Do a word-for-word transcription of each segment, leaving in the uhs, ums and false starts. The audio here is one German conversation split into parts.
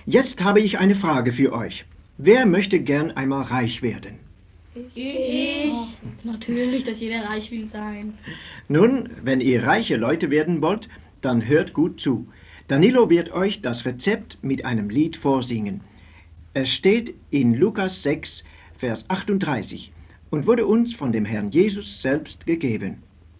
Jetzt habe ich eine Frage für euch. Wer möchte gern einmal reich werden? Ich. Oh, natürlich, dass jeder reich will sein. Nun, wenn ihr reiche Leute werden wollt, dann hört gut zu. Danilo wird euch das Rezept mit einem Lied vorsingen. Es steht in Lukas sechs, Vers achtunddreißig und wurde uns von dem Herrn Jesus selbst gegeben.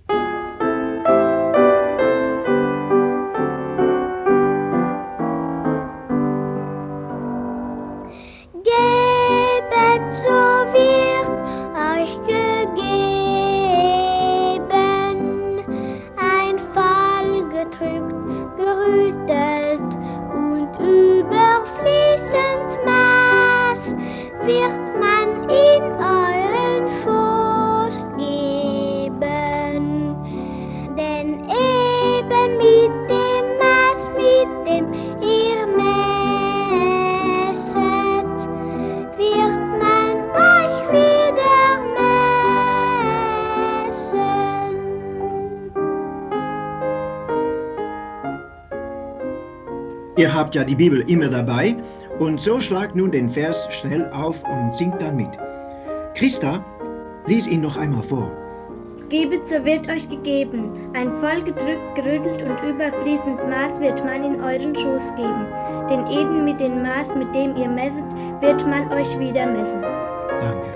Gebet, so wird euch gegeben, ein Fall gedrückt, gerüttelt und überfließend Maß wird man in euren Schoß geben. Denn eben mit dem Maß, mit dem ihr messet, wird man euch wieder messen. Ihr habt ja die Bibel immer dabei und so schlagt nun den Vers schnell auf und singt dann mit. Christa, lies ihn noch einmal vor. Gebet, so wird euch gegeben, ein voll gedrückt, gerüttelt und überfließend Maß wird man in euren Schoß geben. Denn eben mit dem Maß, mit dem ihr messet, wird man euch wieder messen. Danke.